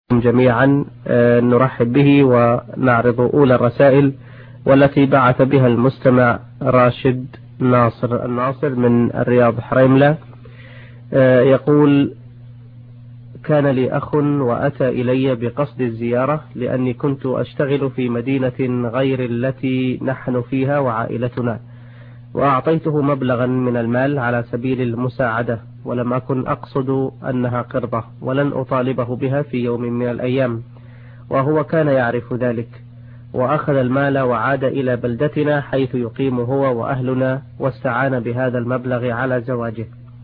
جميعا نرحب به ونعرض أولى الرسائل والتي بعث بها المستمع راشد الناصر من الرياض حريملة. يقول: كان لي أخ وأتى إلي بقصد الزيارة لأني كنت أشتغل في مدينة غير التي نحن فيها وعائلتنا، وأعطيته مبلغا من المال على سبيل المساعدة، ولم أكن أقصد أنها قرضة ولن أطالبه بها في يوم من الأيام، وهو كان يعرف ذلك، وأخذ المال وعاد إلى بلدتنا حيث يقيم هو وأهلنا، واستعان بهذا المبلغ على زواجه،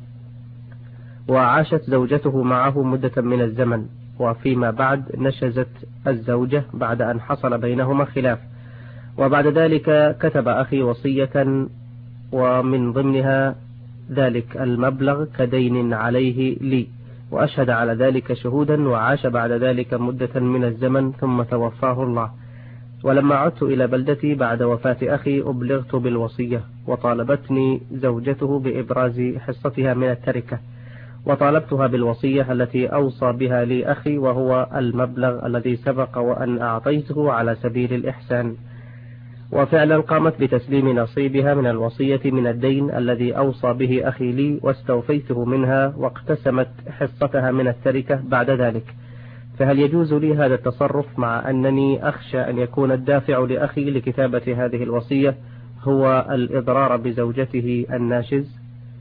وعاشت زوجته معه مدة من الزمن، وفيما بعد نشزت الزوجة بعد أن حصل بينهما خلاف، وبعد ذلك كتب أخي وصية ومن ضمنها ذلك المبلغ كدين عليه لي، وأشهد على ذلك شهودا، وعاش بعد ذلك مدة من الزمن ثم توفاه الله. ولما عدت إلى بلدتي بعد وفاة أخي أبلغت بالوصية، وطالبتني زوجته بإبراز حصتها من التركة، وطالبتها بالوصية التي أوصى بها لي أخي، وهو المبلغ الذي سبق وأن أعطيته على سبيل الإحسان، وفعلا قامت بتسليم نصيبها من الوصية من الدين الذي أوصى به أخي لي، واستوفيته منها، واقتسمت حصتها من التركة بعد ذلك. فهل يجوز لي هذا التصرف، مع أنني أخشى أن يكون الدافع لأخي لكتابة هذه الوصية هو الإضرار بزوجته الناشز؟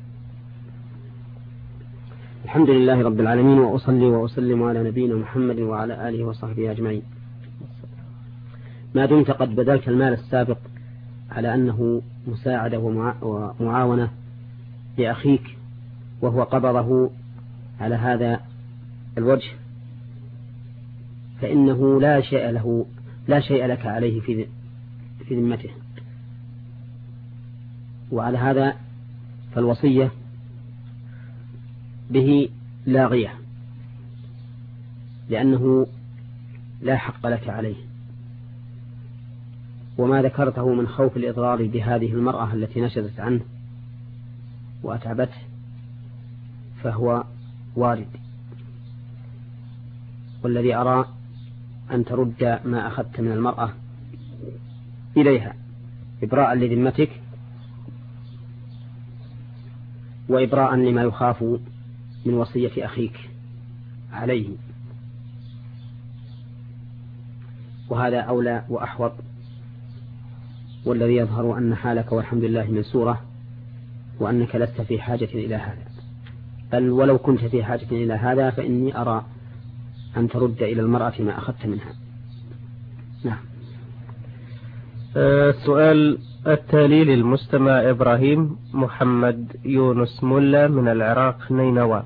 الحمد لله رب العالمين، وأصلي وأسلم على نبينا محمد وعلى آله وصحبه أجمعين. ما دمت قد بذلت المال السابق على أنه مساعدة ومعاونة لأخيك، وهو قبضه على هذا الوجه، فإنه لا شيء لك عليه في ذمته، وعلى هذا فالوصية به لاغية، لأنه لا حق لك عليه. وما ذكرته من خوف الإضرار بهذه المرأة التي نشزت عنه وأتعبته فهو وارد، والذي أرى أن ترد ما أخذت من المرأة إليها إبراء لذمتك وإبراء لما يخاف من وصية أخيك عليه، وهذا أولى وأحوط، والذي يظهر أن حالك والحمد لله منسورة، وأنك لست في حاجة إلى هذا، بل ولو كنت في حاجة إلى هذا فإني أرى أن ترد إلى المرأة ما أخذت منها. نعم. السؤال التالي للمستمع إبراهيم محمد يونس ملا من العراق نينوى،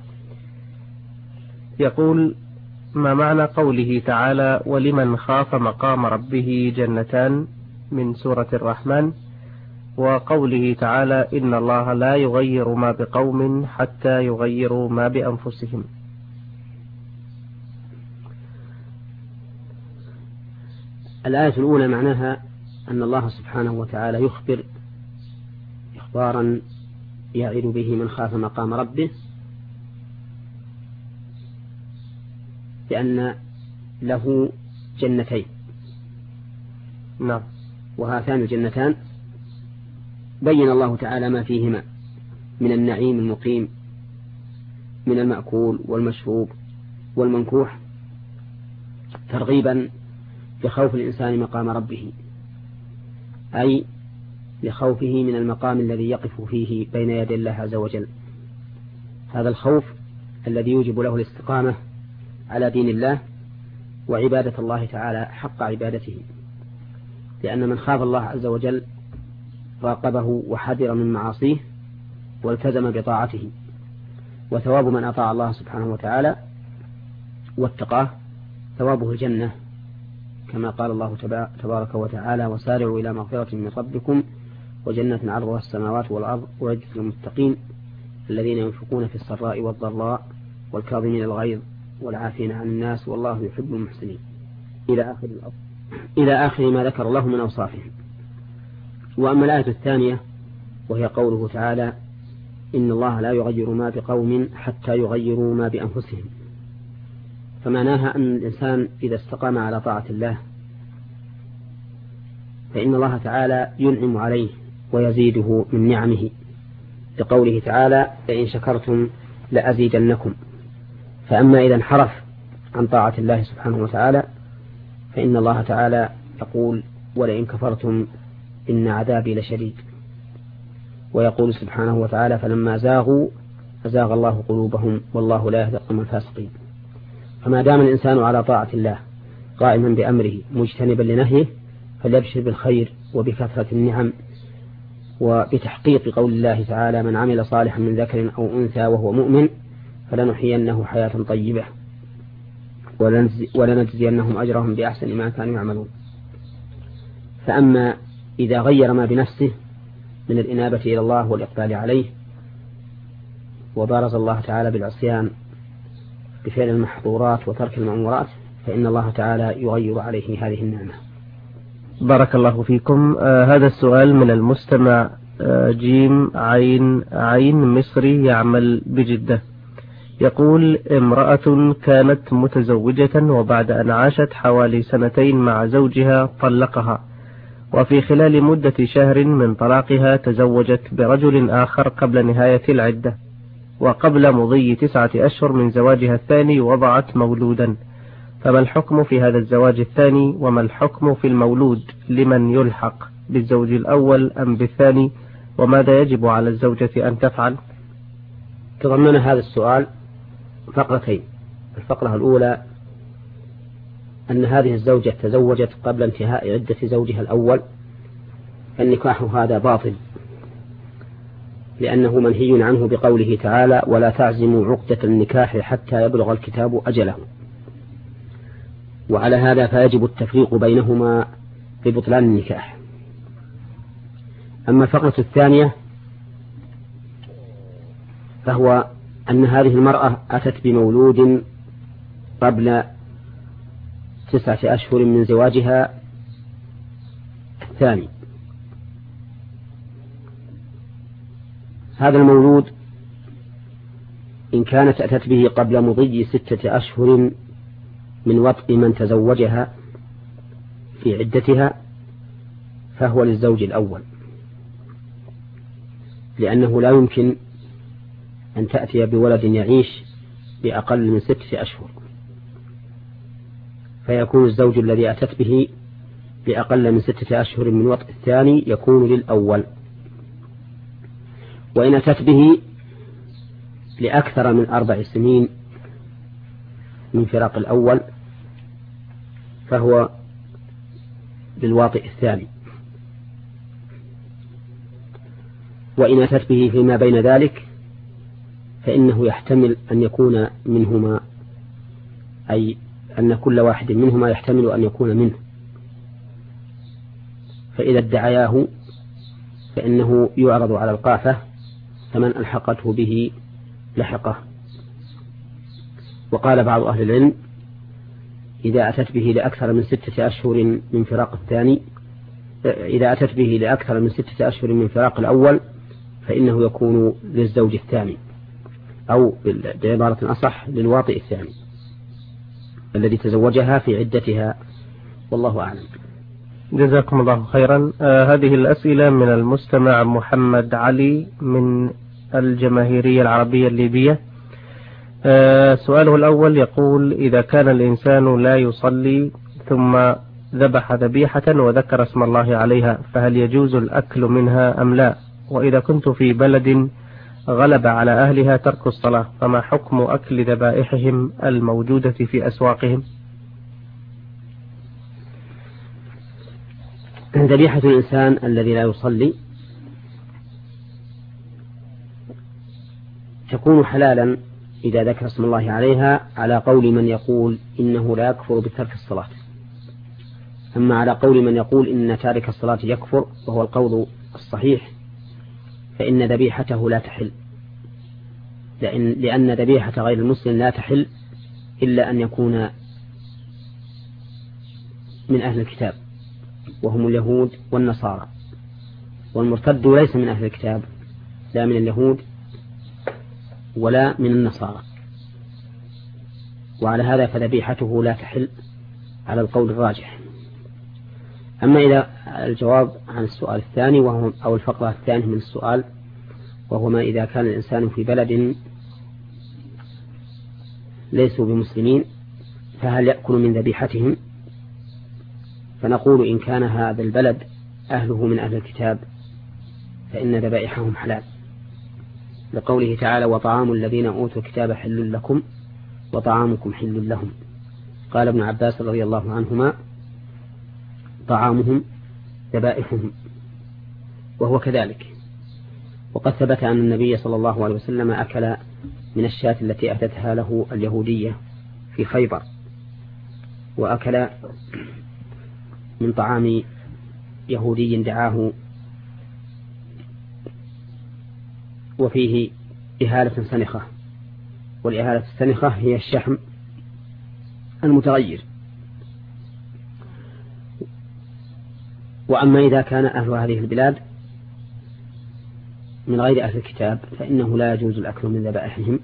يقول: ما معنى قوله تعالى: ولمن خاف مقام ربه جنتان من سورة الرحمن، وقوله تعالى: إن الله لا يغير ما بقوم حتى يغيروا ما بأنفسهم؟ الآية الأولى معناها أن الله سبحانه وتعالى يخبر إخبارا يعد به من خاف مقام ربه بأن له جنتين. نعم. وهاتان الجنتان بين الله تعالى ما فيهما من النعيم المقيم من المأكول والمشروب والمنكوح، ترغيبا بخوف الإنسان مقام ربه، أي لخوفه من المقام الذي يقف فيه بين يدي الله عز وجل. هذا الخوف الذي يوجب له الاستقامة على دين الله وعبادة الله تعالى حق عبادته، لأن من خاف الله عز وجل راقبه وحذر من معاصيه والتزم بطاعته، وثواب من أطاع الله سبحانه وتعالى واتقاه ثوابه الجنة، كما قال الله تبارك وتعالى: وسارعوا إلى مغفرة من ربكم وجنة عرضها السماوات والأرض أعدت للمتقين الذين ينفقون في السراء والضراء والكاظمين الغيظ والعافين عن الناس والله يحب المحسنين، إلى آخر ما ذكر الله من أوصافهم. وأما الآية الثانية وهي قوله تعالى: إن الله لا يغير ما بقوم حتى يغيروا ما بأنفسهم، فمعناها أن الإنسان إذا استقام على طاعة الله فإن الله تعالى ينعم عليه ويزيده من نعمه، لقوله تعالى: لئن شكرتم لأزيدنكم. فأما إذا انحرف عن طاعة الله سبحانه وتعالى فإن الله تعالى يقول: ولئن كفرتم إن عذابي لشديد. ويقول سبحانه وتعالى: فلما زاغوا أزاغ الله قلوبهم والله لا يهدي القوم الفاسقين. فما دام الإنسان على طاعة الله قائما بأمره مجتنبا لنهيه فليبشر بالخير وبكثرة النعم وبتحقيق قول الله تعالى: من عمل صالحا من ذكر أو أنثى وهو مؤمن فلنحيينه حياة طيبة ولنجزينهم أجرهم بأحسن ما كانوا يعملون. فأما إذا غير ما بنفسه من الإنابة إلى الله والإقبال عليه وبارز الله تعالى بالعصيان بفعل المحظورات وترك المأمورات فإن الله تعالى يغير عليه هذه النعمة. بارك الله فيكم. هذا السؤال من المستمع جيم عين مصري يعمل بجدة، يقول: امرأة كانت متزوجة وبعد أن عاشت حوالي 2 مع زوجها طلقها، وفي خلال مدة شهر من طلاقها تزوجت برجل آخر قبل نهاية العدة، وقبل مضي 9 أشهر من زواجها الثاني وضعت مولودا، فما الحكم في هذا الزواج الثاني؟ وما الحكم في المولود؟ لمن يلحق بالزوج الأول أم بالثاني؟ وماذا يجب على الزوجة أن تفعل؟ تضمن هذا السؤال فقرتين. الفقرة الأولى أن هذه الزوجة تزوجت قبل انتهاء عدة زوجها الأول، فالنكاح هذا باطل، لأنه منهي عنه بقوله تعالى: ولا تعزموا عقدة النكاح حتى يبلغ الكتاب أجله. وعلى هذا فيجب التفريق بينهما ببطلان النكاح. أما الفقرة الثانية فهو أن هذه المرأة أتت بمولود قبل 9 أشهر من زواجها الثاني. هذا المولود إن كانت أتت به قبل مضي 6 أشهر من وطء من تزوجها في عدتها فهو للزوج الأول، لأنه لا يمكن أن تأتي بولد يعيش بأقل من 6 أشهر، فيكون الزوج الذي أتت به بأقل من 6 أشهر من وطء الثاني يكون للأول. وإن أتت به لأكثر من 4 سنين من فراق الأول فهو للواطئ الثاني. وإن أتت به فيما بين ذلك فإنه يحتمل أن يكون منهما، أي أن كل واحد منهما يحتمل أن يكون منه، فإذا ادعياه فإنه يعرض على القافة فمن ألحقته به لحقه. وقال بعض أهل العلم: إذا أتت به لأكثر من 6 أشهر من فراق الثاني، إذا أتت به لأكثر من 6 أشهر من فراق الأول فإنه يكون للزوج الثاني، أو بعبارة أصح للواطئ الثاني الذي تزوجها في عدتها، والله أعلم. جزاكم الله خيرا. هذه الأسئلة من المستمع محمد علي من الجماهيرية العربية الليبية. سؤاله الأول يقول: إذا كان الإنسان لا يصلي ثم ذبح ذبيحة وذكر اسم الله عليها فهل يجوز الأكل منها أم لا؟ وإذا كنت في بلد غلب على أهلها ترك الصلاة فما حكم أكل ذبائحهم الموجودة في أسواقهم؟ ذبيحة الإنسان الذي لا يصلي تكون حلالا إذا ذكر اسم الله عليها على قول من يقول إنه لا يكفر بترك الصلاة. أما على قول من يقول إن تارك الصلاة يكفر وهو القول الصحيح فإن ذبيحته لا تحل، لأن ذبيحة غير المسلم لا تحل إلا أن يكون من أهل الكتاب وهم اليهود والنصارى، والمرتد ليس من أهل الكتاب لا من اليهود ولا من النصارى. وعلى هذا فذبيحته لا تحل على القول الراجح. أما إذا الجواب عن السؤال الثاني وهو أو الفقرة الثانية من السؤال، وهو ما إذا كان الإنسان في بلد ليسوا بمسلمين فهل يأكل من ذبيحتهم؟ فنقول إن كان هذا البلد أهله من أهل الكتاب فإن ذبائحهم حلال، لقوله تعالى وطعام الذين أوتوا الكتاب حل لكم وطعامكم حل لهم. قال ابن عباس رضي الله عنهما طعامهم ذبائحهم، وهو كذلك. وقد ثبت أن النبي صلى الله عليه وسلم أكل من الشاة التي أهدتها له اليهودية في خيبر، وأكل من طعام يهودي دعاه وفيه إهالة سنخة، والإهالة السنخة هي الشحم المتغير. وأما إذا كان أهل هذه البلاد من غير أهل الكتاب فإنه لا يجوز الأكل من ذبائحهم،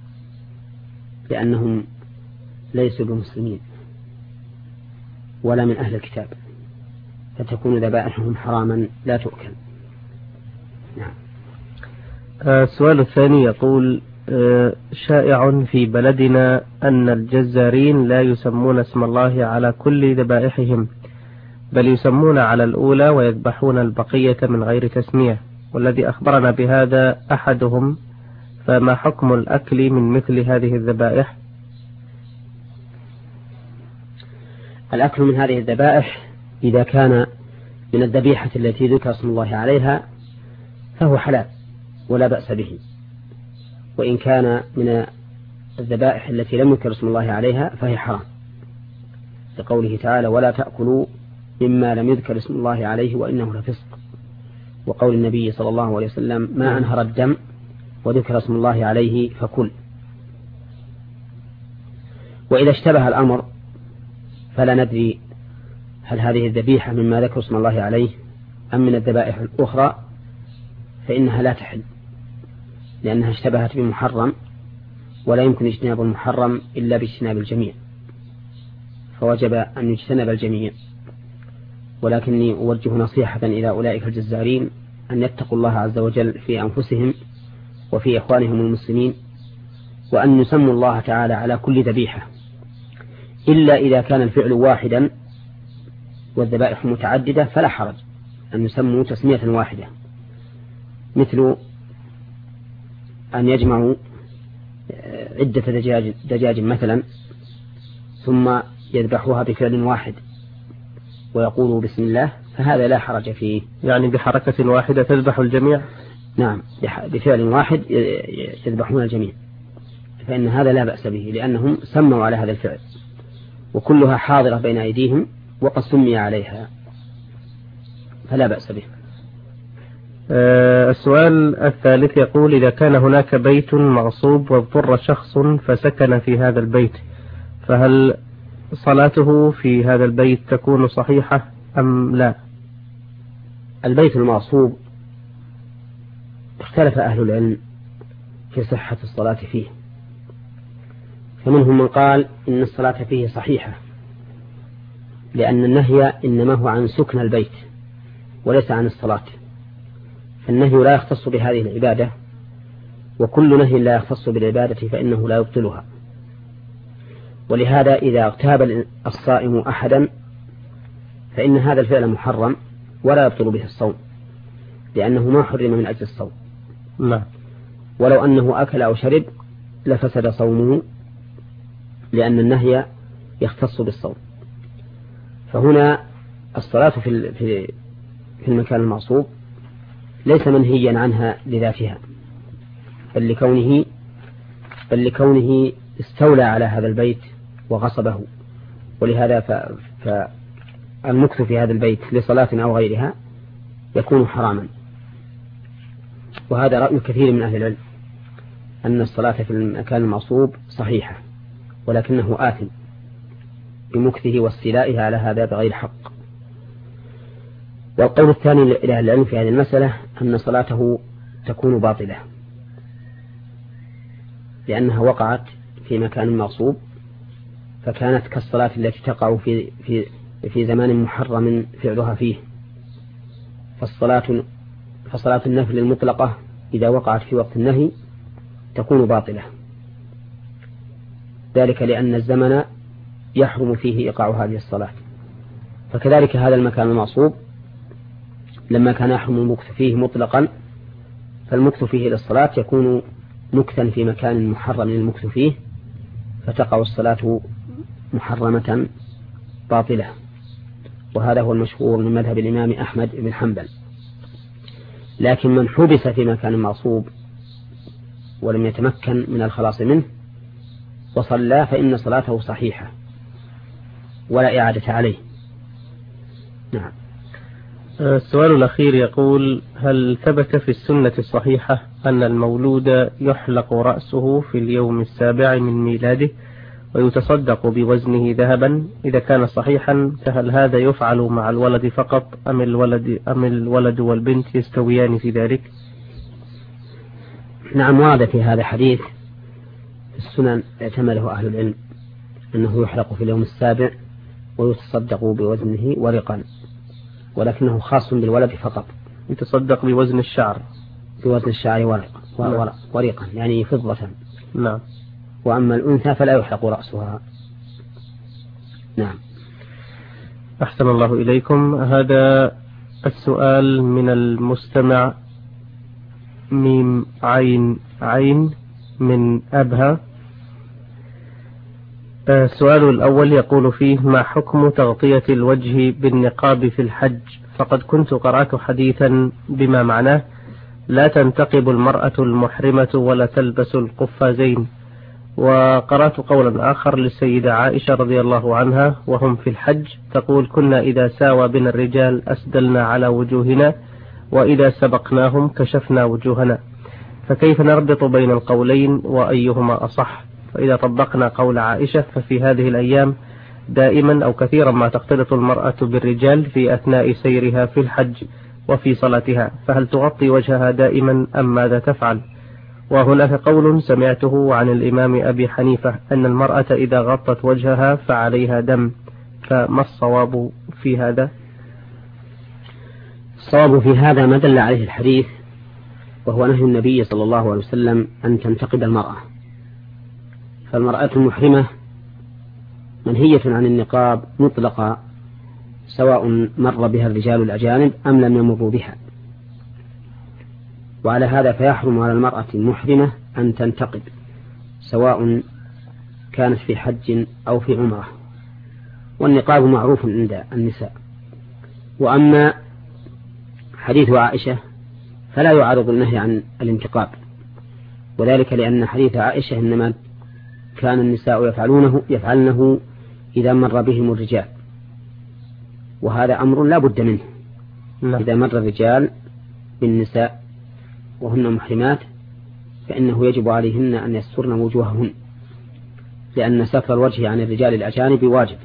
لأنهم ليسوا بمسلمين ولا من أهل الكتاب، فتكون ذبائحهم حراما لا تؤكل. نعم. السؤال الثاني يقول شائع في بلدنا أن الجزارين لا يسمون اسم الله على كل ذبائحهم، بل يسمون على الأولى ويذبحون البقية من غير تسمية، والذي أخبرنا بهذا أحدهم، فما حكم الأكل من مثل هذه الذبائح؟ الأكل من هذه الذبائح إذا كان من الذبيحة التي ذكر اسم الله عليها فهو حلال ولا بأس به، وإن كان من الذبائح التي لم يذكر اسم الله عليها فهي حرام، لقوله تعالى ولا تأكلوا مما لم يذكر اسم الله عليه وإنه لفسق، وقول النبي صلى الله عليه وسلم ما أنهر الدم وذكر اسم الله عليه فكل. وإذا اشتبه الأمر فلا ندري هل هذه الذبيحة مما ذكر اسم الله عليه أم من الذبائح الأخرى، فإنها لا تحل، لأنها اشتبهت بمحرم، ولا يمكن اجتناب المحرم إلا باجتناب الجميع، فوجب أن يجتنب الجميع. ولكني أوجه نصيحة إلى أولئك الجزارين أن يتقوا الله عز وجل في أنفسهم وفي إخوانهم المسلمين، وأن يسموا الله تعالى على كل ذبيحة، إلا إذا كان الفعل واحدا والذبائح متعددة فلا حرج أن يسموا تسمية واحدة، مثل أن يجمعوا عدة دجاج مثلا ثم يذبحوها بفعل واحد ويقولوا بسم الله، فهذا لا حرج فيه. يعني بحركة واحدة تذبح الجميع؟ نعم، بفعل واحد يذبحون الجميع، فإن هذا لا بأس به، لأنهم سموا على هذا الفعل وكلها حاضرة بين أيديهم وقد سمي عليها، فلا بأس به. السؤال الثالث يقول إذا كان هناك بيت مغصوب واضطر شخص فسكن في هذا البيت، فهل صلاته في هذا البيت تكون صحيحة أم لا؟ البيت المغصوب اختلف أهل العلم في صحة الصلاة فيه، فمنهم من قال إن الصلاة فيه صحيحة، لأن النهي إنما هو عن سكن البيت وليس عن الصلاة، فالنهي لا يختص بهذه العبادة، وكل نهي لا يختص بالعبادة فإنه لا يبطلها. ولهذا إذا اغتاب الصائم أحدا فإن هذا الفعل محرم ولا يبطل به الصوم، لأنه ما حرم من أجل الصوم. لا. ولو أنه أكل أو شرب لفسد صومه، لأن النهي يختص بالصوم. فهنا الصلاة في المكان المغصوب ليس منهيا عنها لذاتها، بل لكونه استولى على هذا البيت وغصبه، ولهذا فالمكث في هذا البيت لصلاة أو غيرها يكون حراما. وهذا رأي كثير من أهل العلم أن الصلاة في المكان المغصوب صحيحة، ولكنه آثم بمكثه واستيلائه على هذا بغير حق. والقول الثاني لأهل العلم في هذه المسألة أن صلاته تكون باطلة، لأنها وقعت في مكان مغصوب فكانت كالصلاة التي تقع في زمان محرم فعلها فيه. فصلاة النفل المطلقة إذا وقعت في وقت النهي تكون باطلة، ذلك لأن الزمن يحرم فيه إيقاع هذه الصلاة. فكذلك هذا المكان المعصوب لما كان يحرم المكث فيه مطلقا، فالمكث فيه للصلاة يكون مكثا في مكان محرم المكث فيه، فتقع الصلاة محرمة باطلة. وهذا هو المشهور من مذهب الإمام أحمد بن حنبل. لكن من حبس في مكان معصوب ولم يتمكن من الخلاص منه وصلى فإن صلاته صحيحة ولا إعادة عليه. نعم. السؤال الأخير يقول: هل ثبت في السنة الصحيحة أن المولود يحلق رأسه في اليوم السابع من ميلاده ويتصدق بوزنه ذهبا؟ إذا كان صحيحا فهل هذا يفعل مع الولد فقط أم الولد والبنت يستويان في ذلك؟ نعم، ورد في هذا حديث في السنن اعتمده أهل العلم أنه يحلق في اليوم السابع ويتصدق بوزنه ورقا، ولكنه خاص بالولد فقط. يتصدق بوزن الشعر، بوزن الشعر ورقا يعني فضة. نعم. وأما الأنثى فلا يحلق رأسها. نعم. أحسن الله إليكم. هذا السؤال من المستمع ميم عين عين من أبها. السؤال الأول يقول فيه: ما حكم تغطية الوجه بالنقاب في الحج؟ فقد كنت قرأت حديثا بما معناه: لا تنتقب المرأة المحرمة ولا تلبس القفازين. وقرأت قولا آخر للسيدة عائشة رضي الله عنها وهم في الحج تقول: كنا إذا ساوى بنا الرجال أسدلنا على وجوهنا وإذا سبقناهم كشفنا وجوهنا. فكيف نربط بين القولين وأيهما أصح؟ فإذا طبقنا قول عائشة ففي هذه الأيام دائما أو كثيرا ما تختلط المرأة بالرجال في أثناء سيرها في الحج وفي صلاتها، فهل تغطي وجهها دائما أم ماذا تفعل؟ وهناك قول سمعته عن الإمام أبي حنيفة أن المرأة إذا غطت وجهها فعليها دم، فما الصواب في هذا؟ الصواب في هذا ما دل عليه الحديث، وهو نهي النبي صلى الله عليه وسلم أن تنتقب المرأة. فالمرأة المحرمة منهية عن النقاب مطلقا، سواء مر بها الرجال الأجانب أم لم يمروا بها. وعلى هذا فيحرم على المرأة المحرمة أن تنتقب، سواء كانت في حج أو في عمرة، والنقاب معروف عند النساء. وأما حديث عائشة فلا يعارض النهي عن الانتقاب، وذلك لأن حديث عائشة إنما كان النساء يفعلنه إذا مر بهم الرجال، وهذا أمر لا بد منه. إذا مر الرجال بالنساء وهن محرمات فإنه يجب عليهن أن يسترن وجوههن، لأن ستر الوجه عن الرجال الأجانب واجب.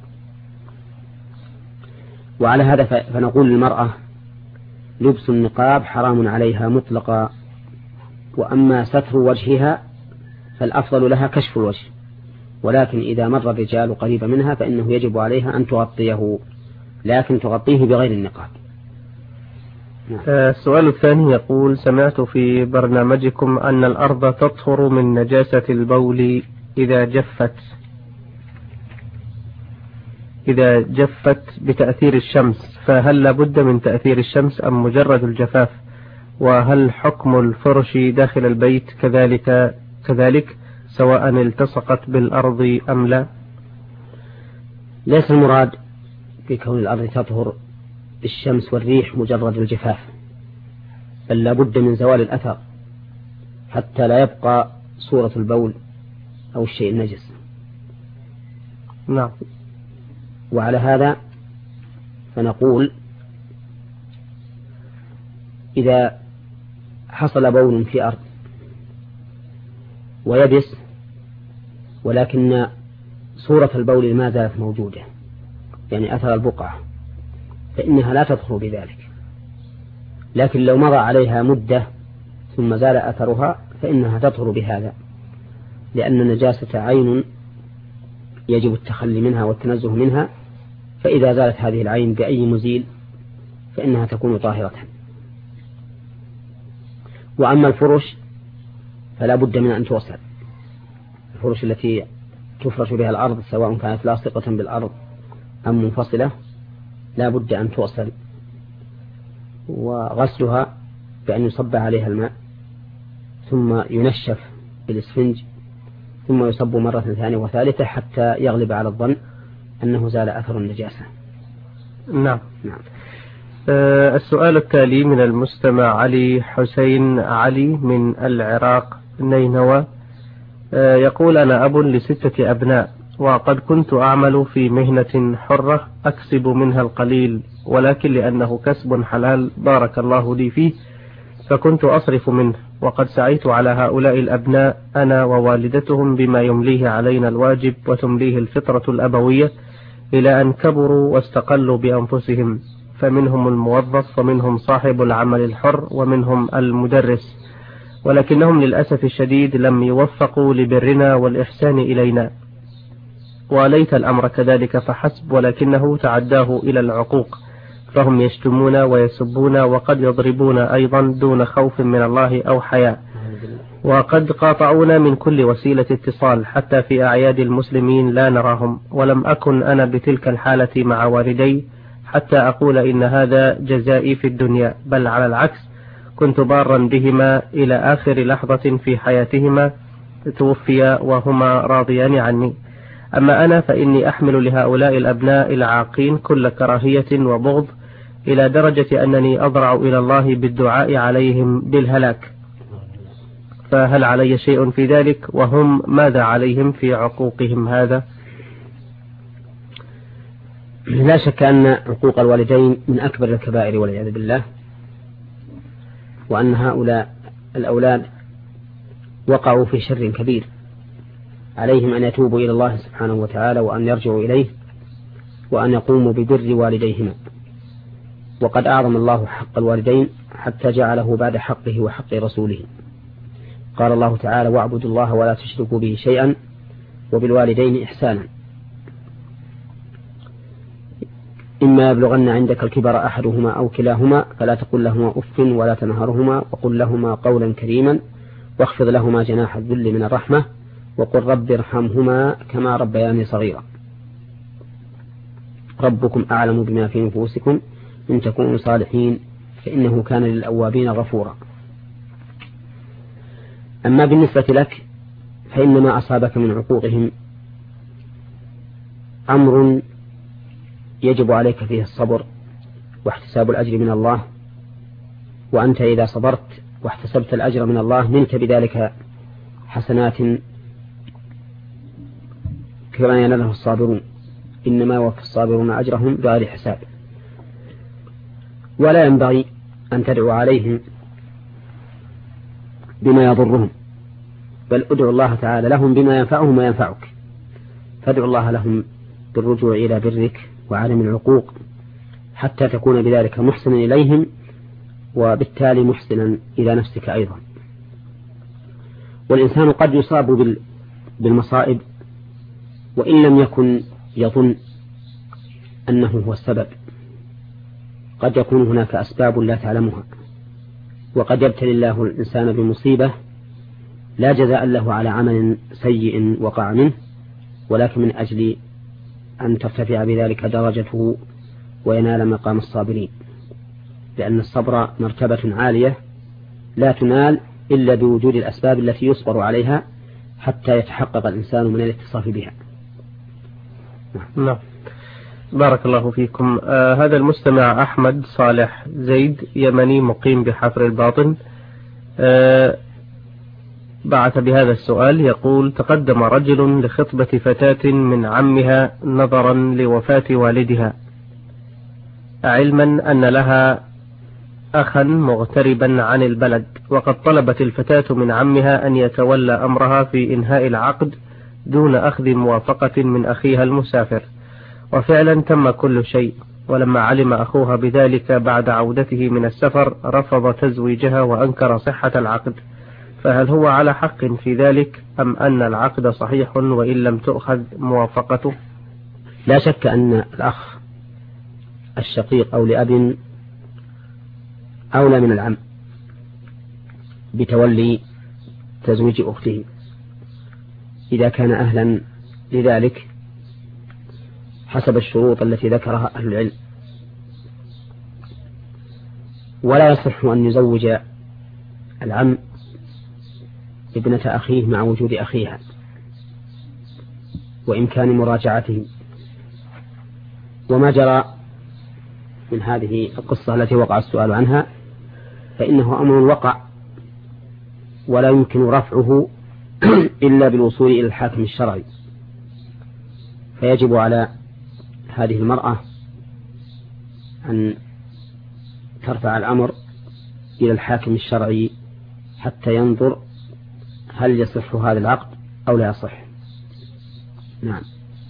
وعلى هذا فنقول للمرأة: لبس النقاب حرام عليها مطلقا، وأما ستر وجهها فالأفضل لها كشف الوجه، ولكن إذا مر الرجال قريبا منها فإنه يجب عليها أن تغطيه، لكن تغطيه بغير النقاب. السؤال الثاني يقول: سمعت في برنامجكم أن الأرض تطهر من نجاسة البول إذا جفت بتأثير الشمس، فهل لابد من تأثير الشمس أم مجرد الجفاف؟ وهل حكم الفرش داخل البيت كذلك سواء التصقت بالأرض أم لا؟ ليس المراد بكون الأرض تطهر بالشمس والريح مجرد الجفاف، بل لابد من زوال الأثر حتى لا يبقى صورة البول أو الشيء النجس. نعم. وعلى هذا فنقول: إذا حصل بول في أرض ويبس ولكن صورة البول ما زالت موجودة، يعني أثر البقعة، فإنها لا تطهر بذلك. لكن لو مضى عليها مدة ثم زال أثرها فإنها تطهر بهذا، لأن النجاسة عين يجب التخلي منها والتنزه منها، فإذا زالت هذه العين بأي مزيل فإنها تكون طاهرة. وأما الفرش فلا بد من أن توصل، الفرش التي تفرش بها الأرض سواء كانت لاصقة بالأرض أم منفصلة لا بد أن توصل، وغسلها بأن يصب عليها الماء ثم ينشف بالإسفنج ثم يصب مرة ثانية وثالثة حتى يغلب على الظن أنه زال أثر النجاسة. نعم. السؤال التالي من المستمع علي حسين علي من العراق نينوى، يقول: أنا أب ل6 أبناء، وقد كنت أعمل في مهنة حرة أكسب منها القليل، ولكن لأنه كسب حلال بارك الله لي فيه فكنت أصرف منه، وقد سعيت على هؤلاء الأبناء أنا ووالدتهم بما يمليه علينا الواجب وتمليه الفطرة الأبوية إلى أن كبروا واستقلوا بأنفسهم، فمنهم الموظف ومنهم صاحب العمل الحر ومنهم المدرس، ولكنهم للأسف الشديد لم يوفقوا لبرنا والإحسان إلينا، وليت الأمر كذلك فحسب، ولكنه تعداه إلى العقوق، فهم يشتمون ويسبون وقد يضربون أيضا دون خوف من الله أو حياء، وقد قاطعونا من كل وسيلة اتصال، حتى في أعياد المسلمين لا نراهم، ولم أكن أنا بتلك الحالة مع والدي حتى أقول إن هذا جزائي في الدنيا، بل على العكس كنت بارا بهما إلى آخر لحظة في حياتهما، توفيا وهما راضيان عني. أما أنا فإني أحمل لهؤلاء الأبناء العاقين كل كراهية وبغض، إلى درجة أنني أضرع إلى الله بالدعاء عليهم بالهلاك، فهل علي شيء في ذلك؟ وهم ماذا عليهم في عقوقهم هذا؟ لا شك أن عقوق الوالدين من أكبر الكبائر والعياذ بالله، وأن هؤلاء الأولاد وقعوا في شر كبير، عليهم أن يتوبوا إلى الله سبحانه وتعالى وأن يرجعوا إليه وأن يقوموا ببر والديهما. وقد أعظم الله حق الوالدين حتى جعله بعد حقه وحق رسوله. قال الله تعالى: واعبدوا الله ولا تشركوا به شيئا وبالوالدين إحسانا. إما يبلغن عندك الكبر أحدهما أو كلاهما فلا تقل لهما أف ولا تنهرهما وقل لهما قولا كريما واخفض لهما جناح الذل من الرحمة وقل رب ارحمهما كما ربياني صغيرا. ربكم أعلم بما في نفوسكم إن تكونوا صالحين فإنه كان للأوابين غفورا. أما بالنسبة لك فإن ما أصابك من عقوقهم أمر يجب عليك فيه الصبر واحتساب الأجر من الله، وأنت إذا صبرت واحتسبت الأجر من الله نلت بذلك حسنات كما يناله الصابرون، إنما يوفى الصابرون أجرهم بغير حساب. ولا ينبغي أن تدعو عليهم بما يضرهم، بل ادعو الله تعالى لهم بما ينفعهم وينفعك، فادعو الله لهم بالرجوع إلى برك وعدم العقوق حتى تكون بذلك محسنا إليهم وبالتالي محسنا إلى نفسك أيضا. والإنسان قد يصاب بالمصائب وإن لم يكن يظن أنه هو السبب، قد يكون هناك أسباب لا تعلمها، وقد يبتلي الله الإنسان بمصيبة لا جزاء له على عمل سيء وقع منه، ولكن من أجل أن ترتفع بذلك درجته وينال مقام الصابرين، لأن الصبر مرتبة عالية لا تنال إلا بوجود الأسباب التي يصبر عليها حتى يتحقق الإنسان من الاتصاف بها. نعم. بارك الله فيكم. هذا المستمع أحمد صالح زيد يمني مقيم بحفر الباطن بعث بهذا السؤال، يقول: تقدم رجل لخطبة فتاة من عمها نظرا لوفاة والدها، علما أن لها أخا مغتربا عن البلد، وقد طلبت الفتاة من عمها أن يتولى أمرها في إنهاء العقد دون أخذ موافقة من أخيها المسافر، وفعلا تم كل شيء. ولما علم أخوها بذلك بعد عودته من السفر رفض تزويجها وأنكر صحة العقد، فهل هو على حق في ذلك أم أن العقد صحيح وإن لم تؤخذ موافقته؟ لا شك أن الأخ الشقيق أو لأب أولى من العم بتولي تزويج أخته إذا كان أهلا لذلك حسب الشروط التي ذكرها أهل العلم. ولا يصح أن يزوج العم ابنة أخيه مع وجود أخيها وإمكان مراجعته. وما جرى من هذه القصة التي وقع السؤال عنها فإنه أمر وقع ولا يمكن رفعه إلا بالوصول إلى الحاكم الشرعي، فيجب على هذه المرأة أن ترفع الأمر إلى الحاكم الشرعي حتى ينظر هل يصح هذا العقد أو لا يصح. نعم.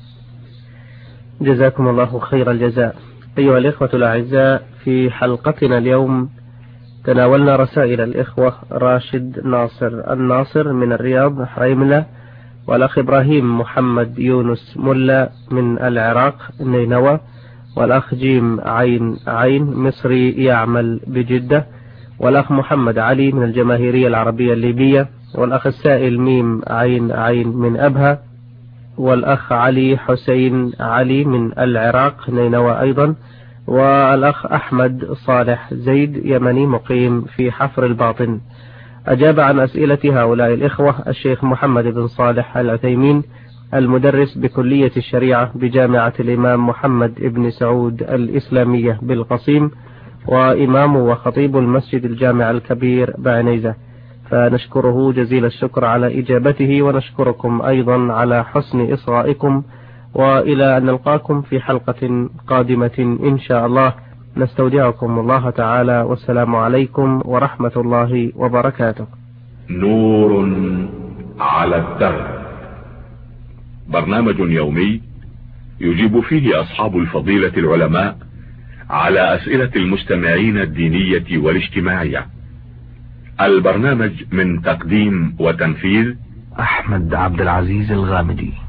جزاكم الله خير الجزاء. أيها الإخوة الأعزاء، في حلقتنا اليوم تناولنا رسائل الإخوة راشد ناصر الناصر من الرياض حريملة، والأخ إبراهيم محمد يونس ملا من العراق نينوى، والأخ جيم عين مصري يعمل بجدة، والأخ محمد علي من الجماهيرية العربية الليبية، والأخ السائل ميم عين من أبها، والأخ علي حسين علي من العراق نينوى أيضا، والأخ أحمد صالح زيد يمني مقيم في حفر الباطن. أجاب عن أسئلة هؤلاء الإخوة الشيخ محمد بن صالح العثيمين المدرس بكلية الشريعة بجامعة الإمام محمد بن سعود الإسلامية بالقصيم، وإمام وخطيب المسجد الجامع الكبير بعنيزة، فنشكره جزيل الشكر على إجابته، ونشكركم أيضا على حسن إصغائكم، وإلى أن نلقاكم في حلقة قادمة إن شاء الله. نستودعكم الله تعالى، والسلام عليكم ورحمة الله وبركاته. نور على الدرب، برنامج يومي يجيب فيه أصحاب الفضيلة العلماء على أسئلة المستمعين الدينية والاجتماعية. البرنامج من تقديم وتنفيذ أحمد عبد العزيز الغامدي.